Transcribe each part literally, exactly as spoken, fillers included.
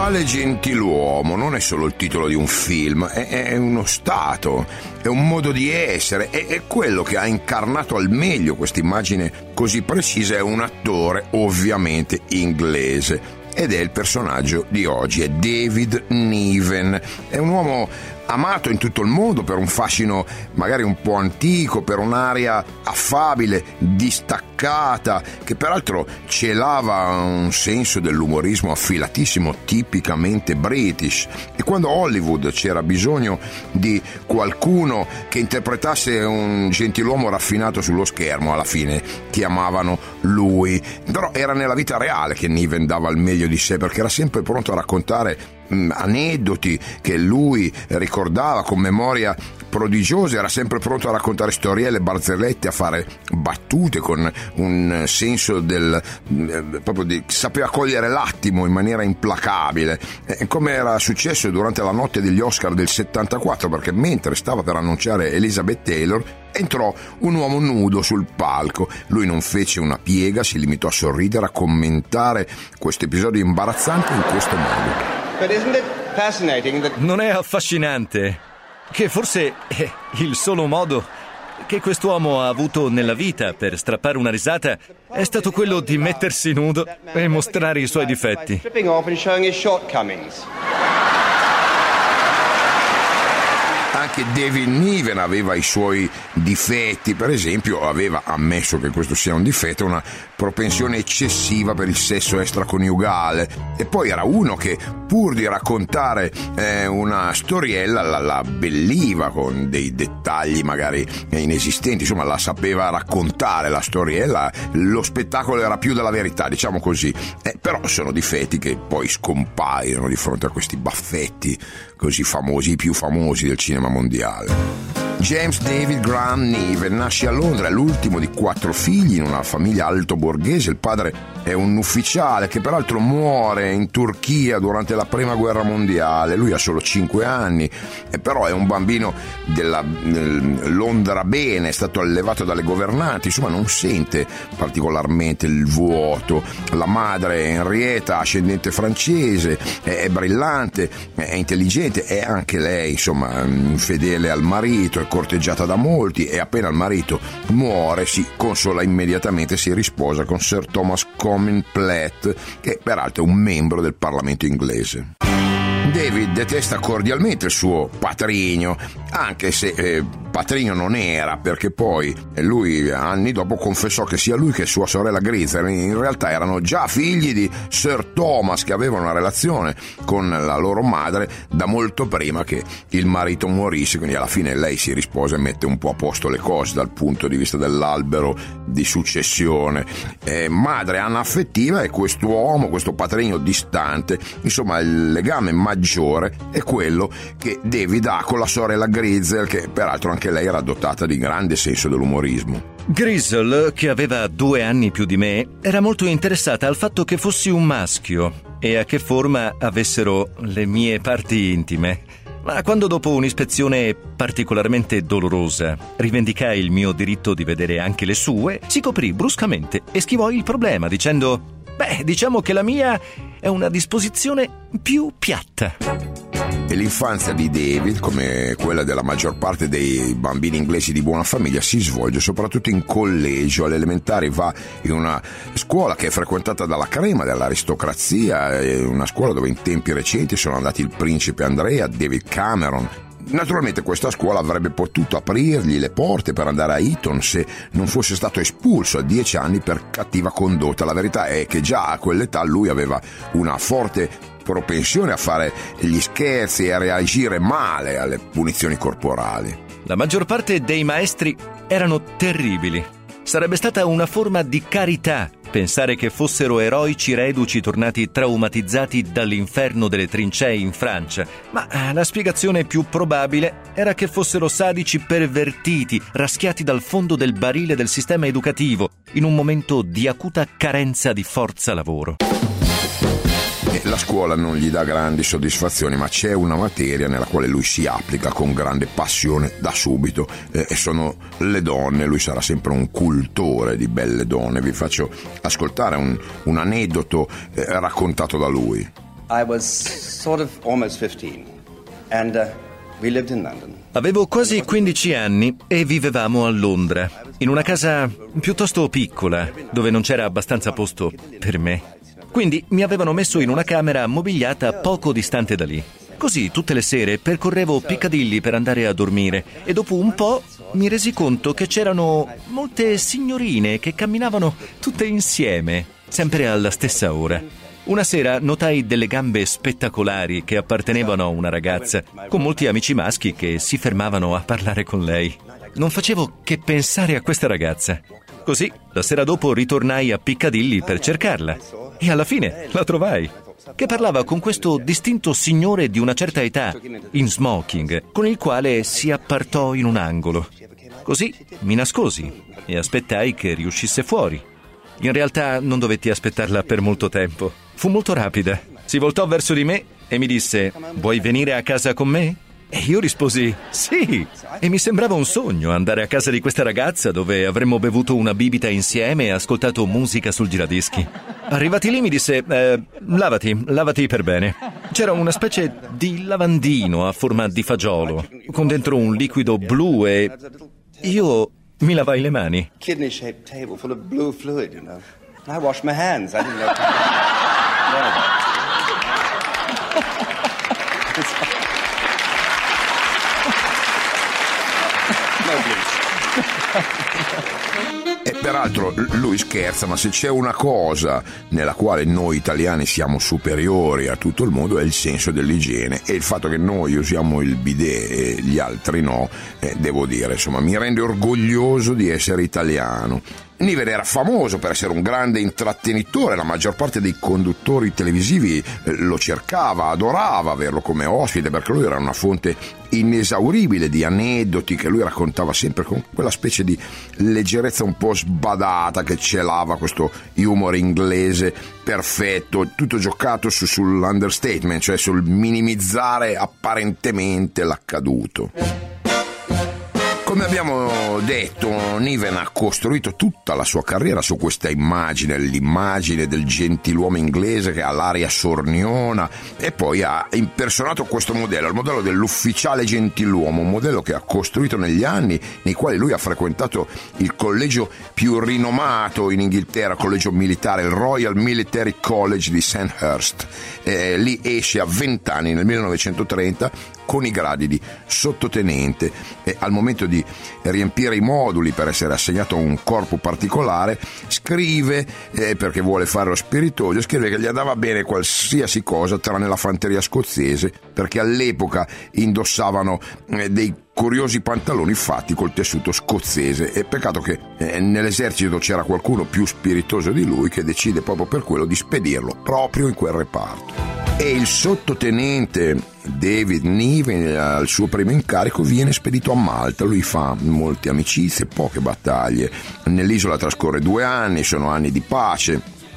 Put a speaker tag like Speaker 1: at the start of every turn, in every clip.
Speaker 1: Tale gentiluomo non è solo il titolo di un film, è, è uno stato, è un modo di essere, è, è quello che ha incarnato al meglio questa immagine così precisa. È un attore ovviamente inglese ed è il personaggio di oggi, è David Niven. È un uomo amato in tutto il mondo per un fascino magari un po' antico, per un'aria affabile, distaccata, che peraltro celava un senso dell'umorismo affilatissimo, tipicamente british. E quando a Hollywood c'era bisogno di qualcuno che interpretasse un gentiluomo raffinato sullo schermo, alla fine chiamavano lui. Però era nella vita reale che Niven dava il meglio di sé, perché era sempre pronto a raccontare aneddoti che lui ricordava con memoria prodigiosa, era sempre pronto a raccontare storielle, barzellette, a fare battute con un senso del eh, proprio di sapeva cogliere l'attimo in maniera implacabile, eh, come era successo durante la notte degli Oscar del settantaquattro, perché mentre stava per annunciare Elizabeth Taylor entrò un uomo nudo sul palco. Lui non fece una piega, si limitò a sorridere, a commentare questo episodio imbarazzante in questo modo.
Speaker 2: Non è affascinante che forse è il solo modo che quest'uomo ha avuto nella vita per strappare una risata è stato quello di mettersi nudo e mostrare i suoi difetti.
Speaker 1: Anche David Niven aveva i suoi difetti, per esempio aveva ammesso che questo sia un difetto, una propensione eccessiva per il sesso extraconiugale, e poi era uno che pur di raccontare eh, una storiella la, la abbelliva con dei dettagli magari inesistenti, insomma la sapeva raccontare la storiella, lo spettacolo era più della verità, diciamo così, eh, però sono difetti che poi scompaiono di fronte a questi baffetti così famosi, i più famosi del cinema mondiale. James David Graham Niven nasce a Londra, è l'ultimo di quattro figli in una famiglia alto borghese. Il padre è un ufficiale che peraltro muore in Turchia durante la prima guerra mondiale. Lui ha solo cinque anni, e però è un bambino della eh, Londra bene, è stato allevato dalle governanti, insomma non sente particolarmente il vuoto. La madre Henrietta, ascendente francese, è, è brillante, è intelligente, è anche lei insomma infedele al marito, è corteggiata da molti, e appena il marito muore si consola immediatamente, si risposa con Sir Thomas Comyn Platt, che peraltro è un membro del Parlamento inglese. David detesta cordialmente il suo patrigno, anche se eh, patrigno non era, perché poi lui anni dopo confessò che sia lui che sua sorella Grizel in realtà erano già figli di Sir Thomas, che avevano una relazione con la loro madre da molto prima che il marito morisse, quindi alla fine lei si risposa e mette un po' a posto le cose dal punto di vista dell'albero di successione. Eh, madre anaffettiva e quest'uomo, questo patrigno distante, insomma il legame maggiore è quello che David ha con la sorella Grizel, che peraltro anche lei era dotata di grande senso dell'umorismo.
Speaker 2: Grizel, che aveva due anni più di me, era molto interessata al fatto che fossi un maschio e a che forma avessero le mie parti intime. Ma quando dopo un'ispezione particolarmente dolorosa rivendicai il mio diritto di vedere anche le sue, si coprì bruscamente e schivò il problema dicendo: beh, diciamo che la mia è una disposizione più piatta.
Speaker 1: E l'infanzia di David, come quella della maggior parte dei bambini inglesi di buona famiglia, si svolge soprattutto in collegio. Alle elementari va in una scuola che è frequentata dalla crema dell'aristocrazia, una scuola dove in tempi recenti sono andati il principe Andrea, David Cameron. Naturalmente questa scuola avrebbe potuto aprirgli le porte per andare a Eton se non fosse stato espulso a dieci anni per cattiva condotta. La verità è che già a quell'età lui aveva una forte propensione a fare gli scherzi e a reagire male alle punizioni corporali.
Speaker 2: La maggior parte dei maestri erano terribili. Sarebbe stata una forma di carità pensare che fossero eroici reduci tornati traumatizzati dall'inferno delle trincee in Francia, ma la spiegazione più probabile era che fossero sadici pervertiti, raschiati dal fondo del barile del sistema educativo, in un momento di acuta carenza di forza lavoro.
Speaker 1: La scuola non gli dà grandi soddisfazioni, ma c'è una materia nella quale lui si applica con grande passione da subito, eh, e sono le donne. Lui sarà sempre un cultore di belle donne. Vi faccio ascoltare un, un aneddoto eh, raccontato da lui.
Speaker 3: I was sort of almost fifteen and uh, we lived in London.
Speaker 2: Avevo quasi quindici anni e vivevamo a Londra, in una casa piuttosto piccola, dove non c'era abbastanza posto per me. Quindi mi avevano messo in una camera mobiliata poco distante da lì. Così tutte le sere percorrevo Piccadilly per andare a dormire e dopo un po' mi resi conto che c'erano molte signorine che camminavano tutte insieme, sempre alla stessa ora. Una sera notai delle gambe spettacolari che appartenevano a una ragazza, con molti amici maschi che si fermavano a parlare con lei. Non facevo che pensare a questa ragazza. Così, la sera dopo ritornai a Piccadilly per cercarla e alla fine la trovai, che parlava con questo distinto signore di una certa età, in smoking, con il quale si appartò in un angolo. Così mi nascosi e aspettai che riuscisse fuori. In realtà non dovetti aspettarla per molto tempo. Fu molto rapida. Si voltò verso di me e mi disse: «Vuoi venire a casa con me?» E io risposi «Sì!» E mi sembrava un sogno andare a casa di questa ragazza dove avremmo bevuto una bibita insieme e ascoltato musica sul giradischi. Arrivati lì mi disse eh, «Lavati, lavati per bene». C'era una specie di lavandino a forma di fagiolo, con dentro un liquido blu e io mi lavai le mani.
Speaker 3: Kidney-shaped table full of blue fluid, you know. I washed my hands. I didn't know.
Speaker 1: E peraltro lui scherza, ma se c'è una cosa nella quale noi italiani siamo superiori a tutto il mondo è il senso dell'igiene, e il fatto che noi usiamo il bidet e gli altri no, eh, devo dire, insomma, mi rende orgoglioso di essere italiano. Niven era famoso per essere un grande intrattenitore, la maggior parte dei conduttori televisivi lo cercava, adorava averlo come ospite, perché lui era una fonte inesauribile di aneddoti che lui raccontava sempre con quella specie di leggerezza un po' sbadata che celava questo humor inglese perfetto, tutto giocato su, sull'understatement, cioè sul minimizzare apparentemente l'accaduto. Come abbiamo detto, Niven ha costruito tutta la sua carriera su questa immagine, l'immagine del gentiluomo inglese che ha l'aria sorniona, e poi ha impersonato questo modello, il modello dell'ufficiale gentiluomo, un modello che ha costruito negli anni nei quali lui ha frequentato il collegio più rinomato in Inghilterra, collegio militare, il Royal Military College di Sandhurst. Eh, lì esce a venti anni, nel millenovecentotrenta, con i gradi di sottotenente, e al momento di riempire i moduli per essere assegnato a un corpo particolare scrive, eh, perché vuole fare lo spiritoso, scrive che gli andava bene qualsiasi cosa tranne la fanteria scozzese, perché all'epoca indossavano eh, dei curiosi pantaloni fatti col tessuto scozzese, e peccato che eh, nell'esercito c'era qualcuno più spiritoso di lui che decide proprio per quello di spedirlo proprio in quel reparto. E il sottotenente David Niven al suo primo incarico viene spedito a Malta. Lui fa molte amicizie, poche battaglie. Nell'isola trascorre due anni, sono anni di pace.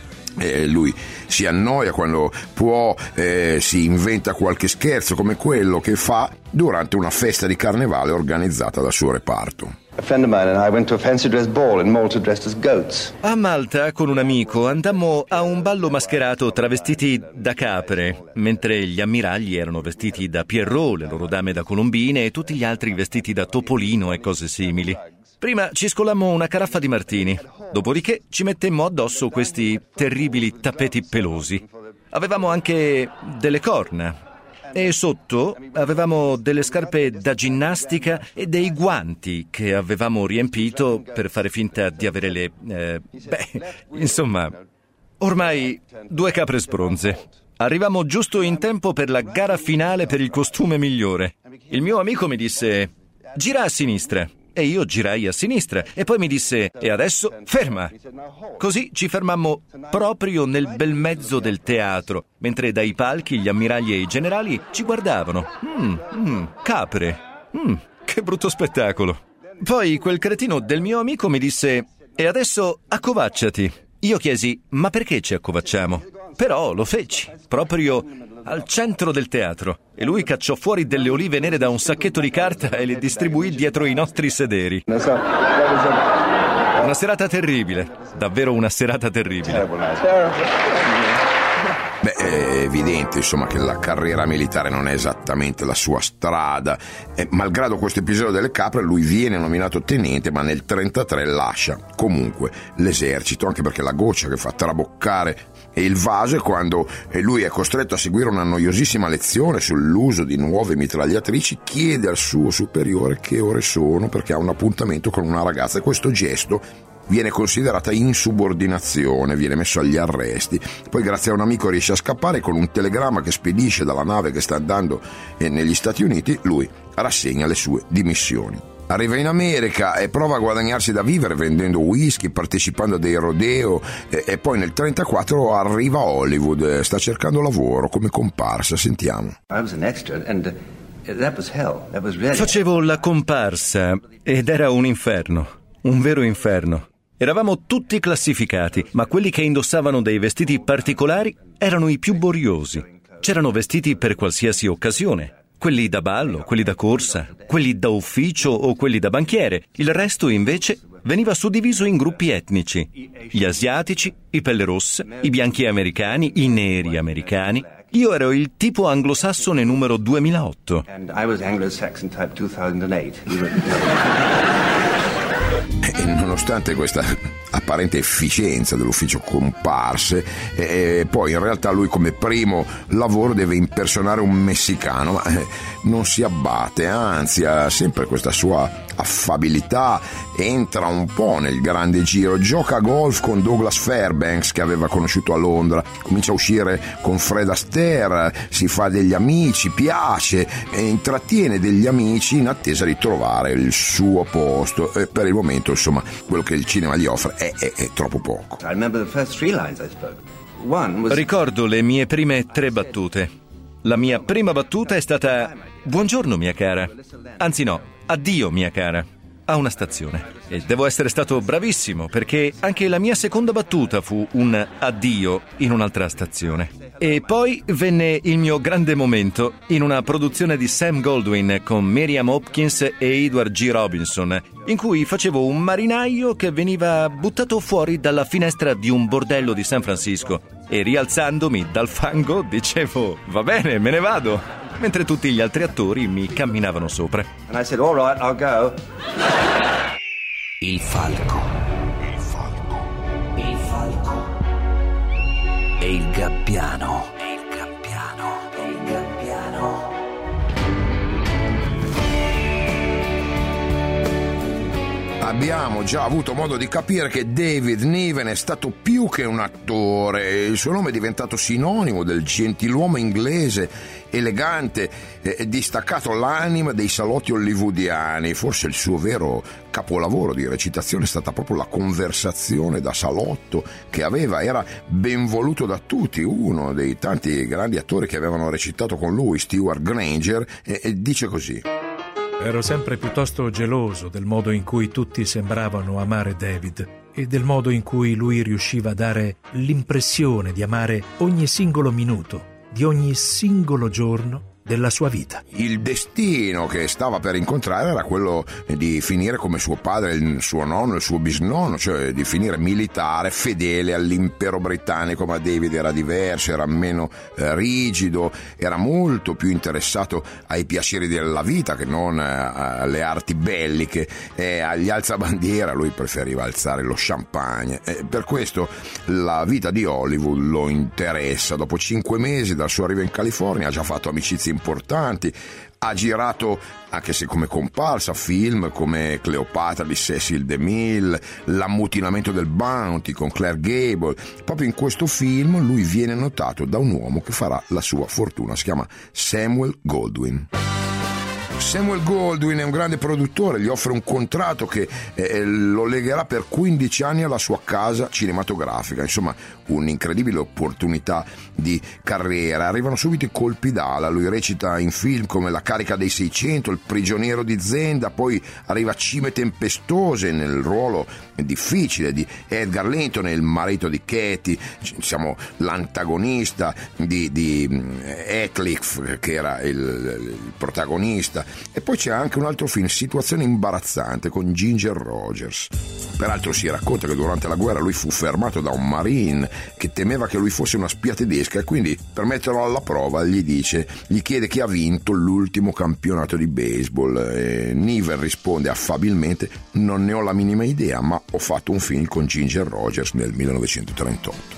Speaker 1: E lui si annoia quando può, eh, si inventa qualche scherzo come quello che fa durante una festa di carnevale organizzata dal suo reparto.
Speaker 3: A friend of mine and I went to a fancy dress ball in Malta dressed as goats.
Speaker 2: A Malta con un amico andammo a un ballo mascherato travestiti da capre, mentre gli ammiragli erano vestiti da Pierrot, le loro dame da colombine e tutti gli altri vestiti da topolino e cose simili. Prima ci scolammo una caraffa di martini, dopodiché ci mettemmo addosso questi terribili tappeti pelosi. Avevamo anche delle corna e sotto avevamo delle scarpe da ginnastica e dei guanti che avevamo riempito per fare finta di avere le... Eh, beh, insomma, ormai due capre sbronze. Arrivammo giusto in tempo per la gara finale per il costume migliore. Il mio amico mi disse: «Gira a sinistra». E io girai a sinistra e poi mi disse: «E adesso ferma». Così ci fermammo proprio nel bel mezzo del teatro, mentre dai palchi gli ammiragli e i generali ci guardavano. Mm, mm, capre. Mm, che brutto spettacolo. Poi quel cretino del mio amico mi disse: «E adesso accovacciati». Io chiesi: «Ma perché ci accovacciamo?» Però lo feci, proprio al centro del teatro, e lui cacciò fuori delle olive nere da un sacchetto di carta e le distribuì dietro i nostri sederi. Una serata terribile, davvero una serata terribile.
Speaker 1: Beh, È evidente, insomma, che la carriera militare non è esattamente la sua strada. E, malgrado questo episodio delle capre, lui viene nominato tenente, ma nel trentatré lascia comunque l'esercito, anche perché la goccia che fa traboccare il vaso è quando lui è costretto a seguire una noiosissima lezione sull'uso di nuove mitragliatrici, chiede al suo superiore che ore sono perché ha un appuntamento con una ragazza, e questo gesto viene considerata insubordinazione, viene messo agli arresti. Poi grazie a un amico riesce a scappare, con un telegramma che spedisce dalla nave che sta andando negli Stati Uniti lui rassegna le sue dimissioni. Arriva in America e prova a guadagnarsi da vivere vendendo whisky, partecipando a dei rodeo, e, e poi nel trentaquattro arriva a Hollywood, sta cercando lavoro come comparsa. Sentiamo.
Speaker 3: I was an extra and that was hell. That was really...
Speaker 2: Facevo la comparsa ed era un inferno, un vero inferno. Eravamo tutti classificati, ma quelli che indossavano dei vestiti particolari erano i più boriosi. C'erano vestiti per qualsiasi occasione. Quelli da ballo, quelli da corsa, quelli da ufficio o quelli da banchiere. Il resto, invece, veniva suddiviso in gruppi etnici. Gli asiatici, i pelle rosse, i bianchi americani, i neri americani. Io ero il tipo anglosassone numero duemilaotto.
Speaker 3: And I was Anglo-Saxon type two thousand eight.
Speaker 1: E nonostante questa apparente efficienza dell'ufficio comparse, e poi in realtà lui come primo lavoro deve impersonare un messicano, ma non si abbatte, anzi ha sempre questa sua affabilità, entra un po' nel grande giro, gioca a golf con Douglas Fairbanks che aveva conosciuto a Londra, comincia a uscire con Fred Astaire, si fa degli amici, piace e intrattiene degli amici in attesa di trovare il suo posto, e per il momento insomma quello che il cinema gli offre è, è, è troppo poco.
Speaker 3: I remember the first three lines I spoke. One was...
Speaker 2: Ricordo le mie prime tre battute. La mia prima battuta è stata: buongiorno mia cara. Anzi no, addio mia cara. A una stazione. E devo essere stato bravissimo, perché anche la mia seconda battuta fu un addio in un'altra stazione. E poi venne il mio grande momento in una produzione di Sam Goldwyn con Miriam Hopkins e Edward G. Robinson, in cui facevo un marinaio che veniva buttato fuori dalla finestra di un bordello di San Francisco, e rialzandomi dal fango dicevo: va bene, me ne vado, mentre tutti gli altri attori mi camminavano sopra.
Speaker 3: And I said, all right, I'll go.
Speaker 4: Il falco. Il falco. Il falco. E il gabbiano. E il gabbiano. E il gabbiano.
Speaker 1: Abbiamo già avuto modo di capire che David Niven è stato più che un attore. Il suo nome è diventato sinonimo del gentiluomo inglese, elegante e distaccato l'anima dei salotti hollywoodiani. Forse il suo vero capolavoro di recitazione è stata proprio la conversazione da salotto che aveva, era ben voluto da tutti. Uno dei tanti grandi attori che avevano recitato con lui, Stewart Granger, e, e dice così:
Speaker 5: ero sempre piuttosto geloso del modo in cui tutti sembravano amare David e del modo in cui lui riusciva a dare l'impressione di amare ogni singolo minuto, di ogni singolo giorno della sua vita.
Speaker 1: Il destino che stava per incontrare era quello di finire come suo padre, il suo nonno, il suo bisnonno, cioè di finire militare, fedele all'impero britannico. Ma David era diverso, era meno eh, rigido, era molto più interessato ai piaceri della vita che non eh, alle arti belliche, e agli alzabandiera lui preferiva alzare lo champagne, e per questo la vita di Hollywood lo interessa. Dopo cinque mesi dal suo arrivo in California ha già fatto amicizie importanti, ha girato, anche se come comparsa, film come Cleopatra di Cecil DeMille, L'ammutinamento del Bounty con Claire Gable. Proprio in questo film lui viene notato da un uomo che farà la sua fortuna, si chiama Samuel Goldwyn. Samuel Goldwyn è un grande produttore, gli offre un contratto che eh, lo legherà per quindici anni alla sua casa cinematografica. Insomma, un'incredibile opportunità di carriera. Arrivano subito i colpi d'ala, lui recita in film come La carica dei seicento, Il prigioniero di Zenda, poi arriva Cime tempestose nel ruolo difficile di Edgar Linton, il marito di Katie, diciamo l'antagonista di, di Heathcliff, che era il, il protagonista. E poi c'è anche un altro film, Situazione imbarazzante, con Ginger Rogers. Peraltro si racconta che durante la guerra lui fu fermato da un marine che temeva che lui fosse una spia tedesca, e quindi per metterlo alla prova gli dice, gli chiede chi ha vinto l'ultimo campionato di baseball, e Niven risponde affabilmente: non ne ho la minima idea, ma ho fatto un film con Ginger Rogers nel millenovecentotrentotto.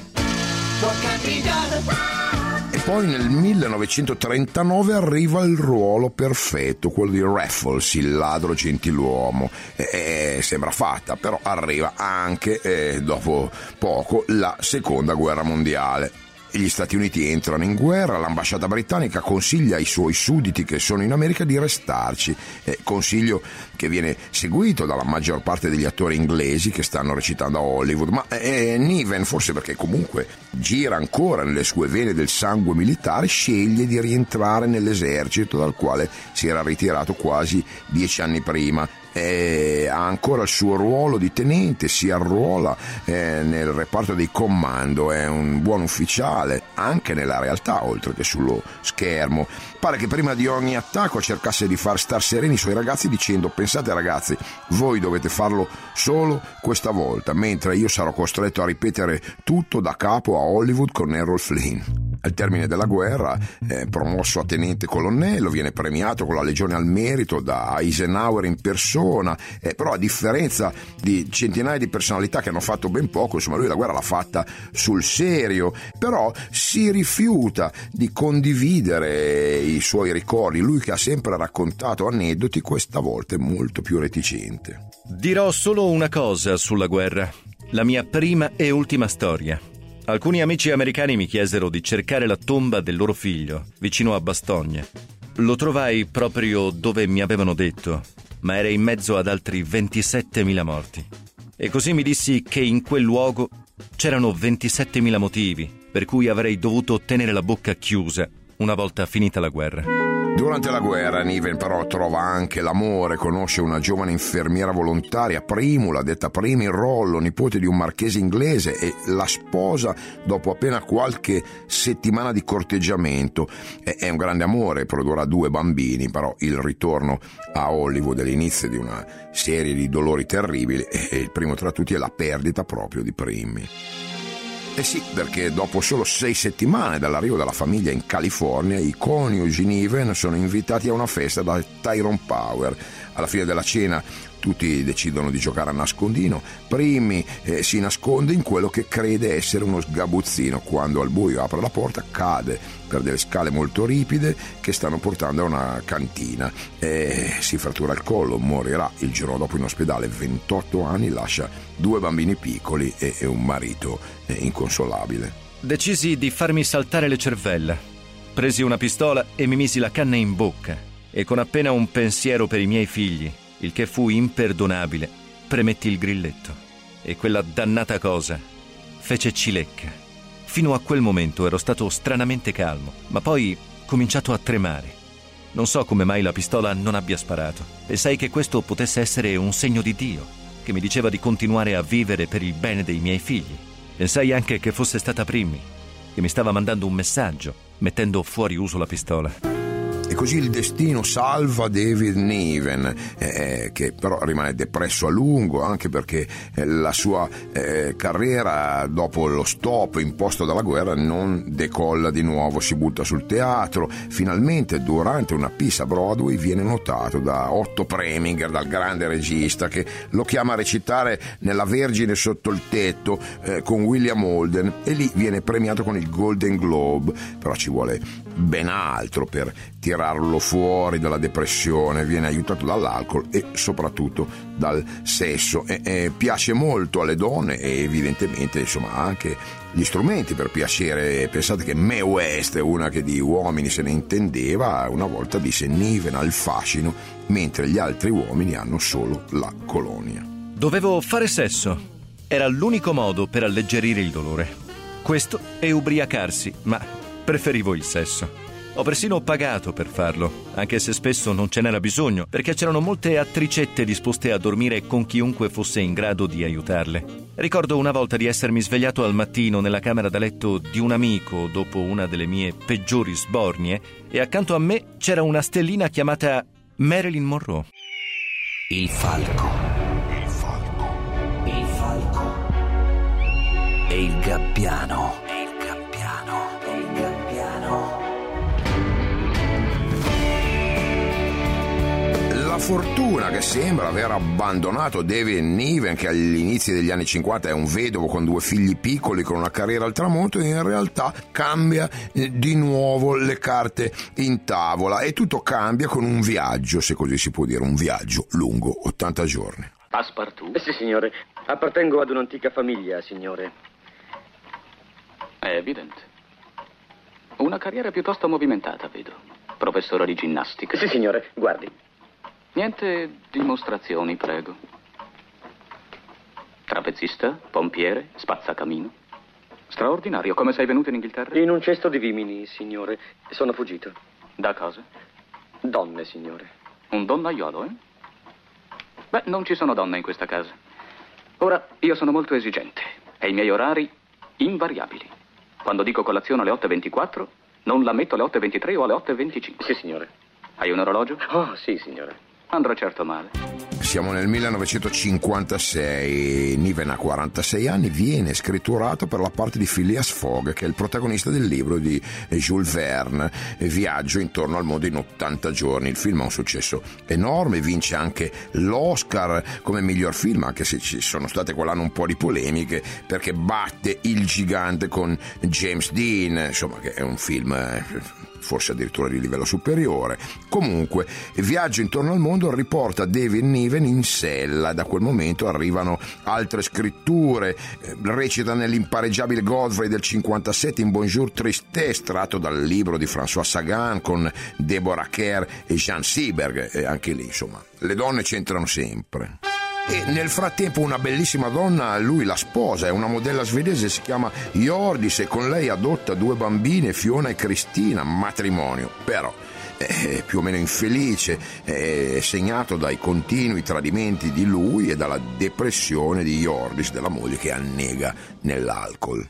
Speaker 1: E poi nel millenovecentotrentanove arriva il ruolo perfetto, quello di Raffles, il ladro gentiluomo. E, e sembra fatta, però arriva anche, eh, dopo poco, la seconda guerra mondiale. Gli Stati Uniti entrano in guerra, l'ambasciata britannica consiglia ai suoi sudditi che sono in America di restarci, eh, consiglio che viene seguito dalla maggior parte degli attori inglesi che stanno recitando a Hollywood, ma eh, Niven, forse perché comunque gira ancora nelle sue vene del sangue militare, sceglie di rientrare nell'esercito dal quale si era ritirato quasi dieci anni prima. Eh, ha ancora il suo ruolo di tenente, si arruola eh, nel reparto dei comando, è un buon ufficiale anche nella realtà oltre che sullo schermo. Pare che prima di ogni attacco cercasse di far star sereni i suoi ragazzi dicendo: pensate ragazzi, voi dovete farlo solo questa volta, mentre io sarò costretto a ripetere tutto da capo a Hollywood con Errol Flynn. Al termine della guerra, eh, promosso a tenente colonnello, viene premiato con la Legione al Merito da Eisenhower in persona, eh, però a differenza di centinaia di personalità che hanno fatto ben poco, insomma lui la guerra l'ha fatta sul serio, però si rifiuta di condividere i suoi ricordi, lui che ha sempre raccontato aneddoti, questa volta è molto più reticente.
Speaker 2: Dirò solo una cosa sulla guerra, la mia prima e ultima storia. Alcuni amici americani mi chiesero di cercare la tomba del loro figlio, vicino a Bastogne. Lo trovai proprio dove mi avevano detto, ma era in mezzo ad altri ventisettemila morti. E così mi dissi che in quel luogo c'erano ventisettemila motivi per cui avrei dovuto tenere la bocca chiusa una volta finita la guerra.
Speaker 1: Durante la guerra Niven però trova anche l'amore, conosce una giovane infermiera volontaria, Primula, detta Prima in Rollo, nipote di un marchese inglese, e la sposa dopo appena qualche settimana di corteggiamento. È un grande amore, produrrà due bambini, però il ritorno a Hollywood è l'inizio di una serie di dolori terribili, e il primo tra tutti è la perdita proprio di Primi. Eh sì, perché dopo solo sei settimane dall'arrivo della famiglia in California, i coniugi Niven sono invitati a una festa da Tyrone Power. Alla fine della cena tutti decidono di giocare a nascondino. Primi eh, si nasconde in quello che crede essere uno sgabuzzino, quando al buio apre la porta, cade per delle scale molto ripide che stanno portando a una cantina e si frattura il collo, morirà il giorno dopo in ospedale. Ventotto anni, lascia due bambini piccoli e, e un marito eh, inconsolabile.
Speaker 2: Decisi di farmi saltare le cervella. Presi una pistola e mi misi la canna in bocca, e con appena un pensiero per i miei figli, il che fu imperdonabile, premetti il grilletto, e quella dannata cosa fece cilecca. Fino a quel momento ero stato stranamente calmo, ma poi cominciato a tremare. Non so come mai la pistola non abbia sparato. Pensai che questo potesse essere un segno di Dio, che mi diceva di continuare a vivere per il bene dei miei figli. Pensai anche che fosse stata Primi, che mi stava mandando un messaggio, mettendo fuori uso la pistola.
Speaker 1: E così il destino salva David Niven, eh, che però rimane depresso a lungo, anche perché eh, la sua eh, carriera dopo lo stop imposto dalla guerra non decolla di nuovo, si butta sul teatro. Finalmente durante una pista a Broadway viene notato da Otto Preminger, dal grande regista, che lo chiama a recitare nella Vergine sotto il tetto eh, con William Holden, e lì viene premiato con il Golden Globe. Però ci vuole ben altro per tirarlo fuori dalla depressione, viene aiutato dall'alcol e soprattutto dal sesso, e, e piace molto alle donne e evidentemente insomma anche gli strumenti per piacere. Pensate che Mae West, una che di uomini se ne intendeva, una volta disse: Niven ha il fascino mentre gli altri uomini hanno solo la colonia.
Speaker 2: Dovevo fare sesso, era l'unico modo per alleggerire il dolore. Questo e ubriacarsi, ma preferivo il sesso. Ho persino pagato per farlo, anche se spesso non ce n'era bisogno, perché c'erano molte attricette disposte a dormire con chiunque fosse in grado di aiutarle. Ricordo una volta di essermi svegliato al mattino nella camera da letto di un amico dopo una delle mie peggiori sbornie, e accanto a me c'era una stellina chiamata Marilyn Monroe.
Speaker 4: Il falco. Il falco. Il falco. E il gabbiano. E il gabbiano. E il gabbiano.
Speaker 1: La fortuna che sembra aver abbandonato David Niven, che agli inizi degli anni cinquanta è un vedovo con due figli piccoli con una carriera al tramonto, in realtà cambia eh, di nuovo le carte in tavola, e tutto cambia con un viaggio, se così si può dire, un viaggio lungo ottanta giorni.
Speaker 6: Passepartout? Eh sì, signore. Appartengo ad un'antica famiglia, signore.
Speaker 7: È evidente. Una carriera piuttosto movimentata, vedo. Professore di ginnastica.
Speaker 6: Sì, signore. Guardi.
Speaker 7: Niente dimostrazioni, prego. Trapezzista, pompiere, spazzacamino. Straordinario. Come sei venuto in Inghilterra?
Speaker 6: In un cesto di vimini, signore. Sono fuggito.
Speaker 7: Da cosa?
Speaker 6: Donne, signore.
Speaker 7: Un donnaiolo, eh? Beh, non ci sono donne in questa casa. Ora, io sono molto esigente e i miei orari invariabili. Quando dico colazione alle otto e ventiquattro, non la metto alle otto e ventitré o alle otto e venticinque.
Speaker 6: Sì, signore.
Speaker 7: Hai un orologio?
Speaker 6: Oh, sì, signore.
Speaker 7: Andrà certo male.
Speaker 1: Siamo nel millenovecentocinquantasei, Niven ha quarantasei anni, viene scritturato per la parte di Phileas Fogg, che è il protagonista del libro di Jules Verne, Viaggio intorno al mondo in ottanta giorni. Il film ha un successo enorme, vince anche l'Oscar come miglior film, anche se ci sono state quell'anno un po' di polemiche, perché batte Il Gigante con James Dean, insomma, che è un film forse addirittura di livello superiore. Comunque, Viaggio intorno al mondo riporta David Niven in sella. Da quel momento arrivano altre scritture. Recita nell'impareggiabile Godfrey del cinquantasette, in Bonjour Tristesse, tratto dal libro di François Sagan con Deborah Kerr e Jean Seberg, e anche lì, insomma, le donne c'entrano sempre. E nel frattempo una bellissima donna, lui la sposa, è una modella svedese, si chiama Hjordis, e con lei adotta due bambine, Fiona e Cristina. Matrimonio però è più o meno infelice, è segnato dai continui tradimenti di lui e dalla depressione di Hjordis, della moglie, che annega nell'alcol.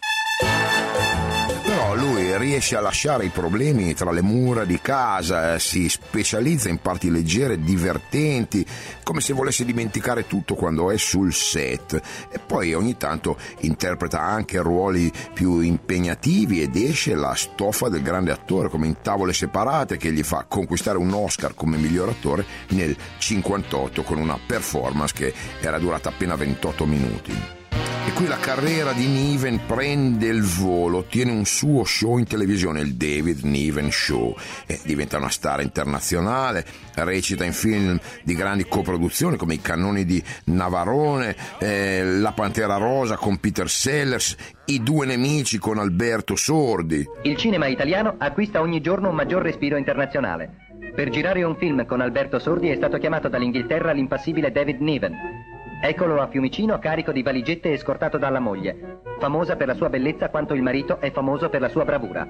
Speaker 1: Però lui riesce a lasciare i problemi tra le mura di casa, si specializza in parti leggere e divertenti, come se volesse dimenticare tutto quando è sul set, e poi ogni tanto interpreta anche ruoli più impegnativi ed esce la stoffa del grande attore, come in Tavole separate, che gli fa conquistare un Oscar come miglior attore nel cinquantotto con una performance che era durata appena ventotto minuti. E qui la carriera di Niven prende il volo, ottiene un suo show in televisione, il David Niven Show, e diventa una star internazionale, recita in film di grandi coproduzioni come I Cannoni di Navarone, eh, La Pantera Rosa con Peter Sellers, I Due Nemici con Alberto Sordi.
Speaker 8: Il cinema italiano acquista ogni giorno un maggior respiro internazionale. Per girare un film con Alberto Sordi è stato chiamato dall'Inghilterra l'impassibile David Niven. Eccolo a Fiumicino, carico di valigette e scortato dalla moglie, famosa per la sua bellezza quanto il marito è famoso per la sua bravura.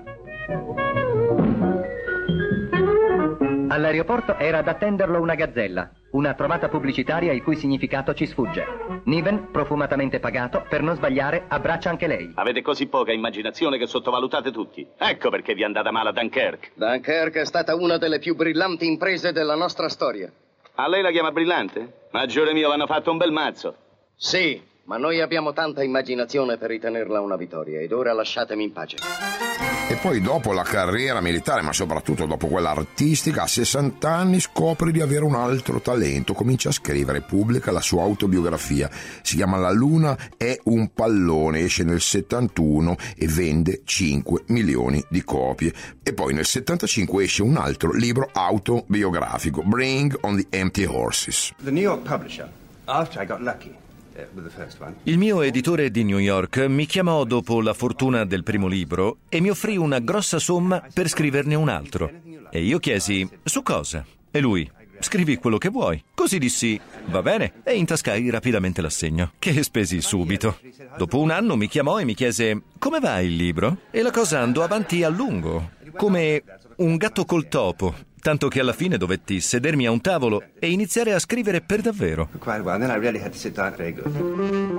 Speaker 8: All'aeroporto era ad attenderlo una gazzella, una trovata pubblicitaria il cui significato ci sfugge. Niven, profumatamente pagato, per non sbagliare, abbraccia anche lei.
Speaker 9: Avete così poca immaginazione che sottovalutate tutti. Ecco perché vi è andata male a Dunkerque.
Speaker 10: Dunkerque è stata una delle più brillanti imprese della nostra storia.
Speaker 9: A lei la chiama brillante? Ma giuro mio, l'hanno fatto un bel mazzo.
Speaker 10: Sì, ma noi abbiamo tanta immaginazione per ritenerla una vittoria, ed ora lasciatemi in pace.
Speaker 1: E poi dopo la carriera militare, ma soprattutto dopo quella artistica, a sessanta anni scopre di avere un altro talento, comincia a scrivere, pubblica la sua autobiografia, si chiama La luna è un pallone, esce nel settantuno e vende cinque milioni di copie. E poi nel settantacinque esce un altro libro autobiografico, Bring on the Empty Horses.
Speaker 3: The New York publisher, after I got lucky,
Speaker 2: il mio editore di New York mi chiamò dopo la fortuna del primo libro e mi offrì una grossa somma per scriverne un altro. E io chiesi, su cosa? E lui, scrivi quello che vuoi. Così dissi, va bene, e intascai rapidamente l'assegno, che spesi subito. Dopo un anno mi chiamò e mi chiese, come va il libro? E la cosa andò avanti a lungo, come un gatto col topo. Tanto che alla fine dovetti sedermi a un tavolo e iniziare a scrivere per davvero.
Speaker 1: E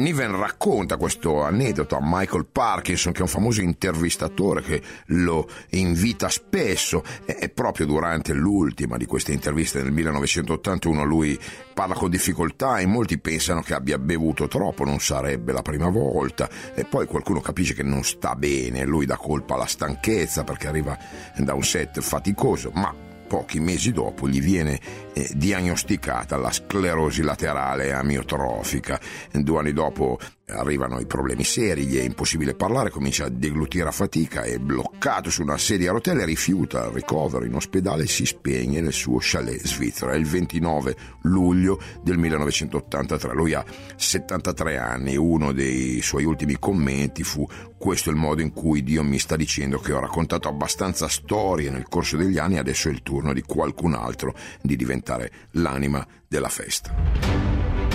Speaker 1: Niven racconta questo aneddoto a Michael Parkinson, che è un famoso intervistatore che lo invita spesso, e proprio durante l'ultima di queste interviste nel millenovecentottantuno lui parla con difficoltà e molti pensano che abbia bevuto troppo, non sarebbe la prima volta, e poi qualcuno capisce che non sta bene, lui dà colpa alla stanchezza perché arriva da un set faticoso, ma pochi mesi dopo gli viene eh, diagnosticata la sclerosi laterale amiotrofica. Due anni dopo arrivano i problemi seri, gli è impossibile parlare, comincia a deglutire a fatica, è bloccato su una sedia a rotelle, rifiuta il ricovero in ospedale e si spegne nel suo chalet svizzero. È il ventinove luglio del millenovecentottantatré, lui ha settantatré anni, uno dei suoi ultimi commenti fu: questo è il modo in cui Dio mi sta dicendo che ho raccontato abbastanza storie nel corso degli anni, adesso è il turno di qualcun altro di diventare l'anima della festa.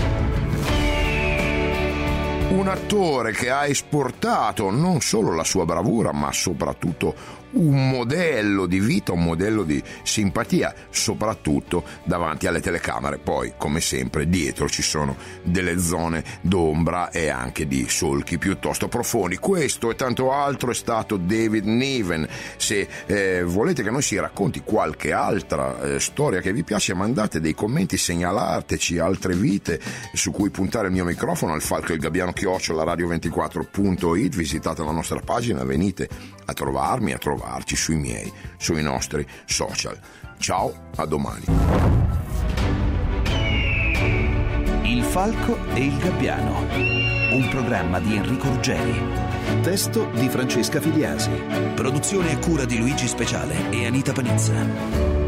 Speaker 1: Un attore che ha esportato non solo la sua bravura, ma soprattutto un modello di vita, un modello di simpatia, soprattutto davanti alle telecamere. Poi, come sempre, dietro ci sono delle zone d'ombra e anche di solchi piuttosto profondi. Questo e tanto altro è stato David Niven. Se eh, volete che noi si racconti qualche altra eh, storia che vi piace, mandate dei commenti, segnalateci altre vite su cui puntare il mio microfono al falco e il gabbiano chiocciola radio ventiquattro punto it. Visitate la nostra pagina, venite a trovarmi, a trovarci sui miei, sui nostri social. Ciao, a domani.
Speaker 4: Il falco e il gabbiano, un programma di Enrico Ruggeri. Testo di Francesca Filiasi. Produzione a cura di Luigi Speciale e Anita Panizza.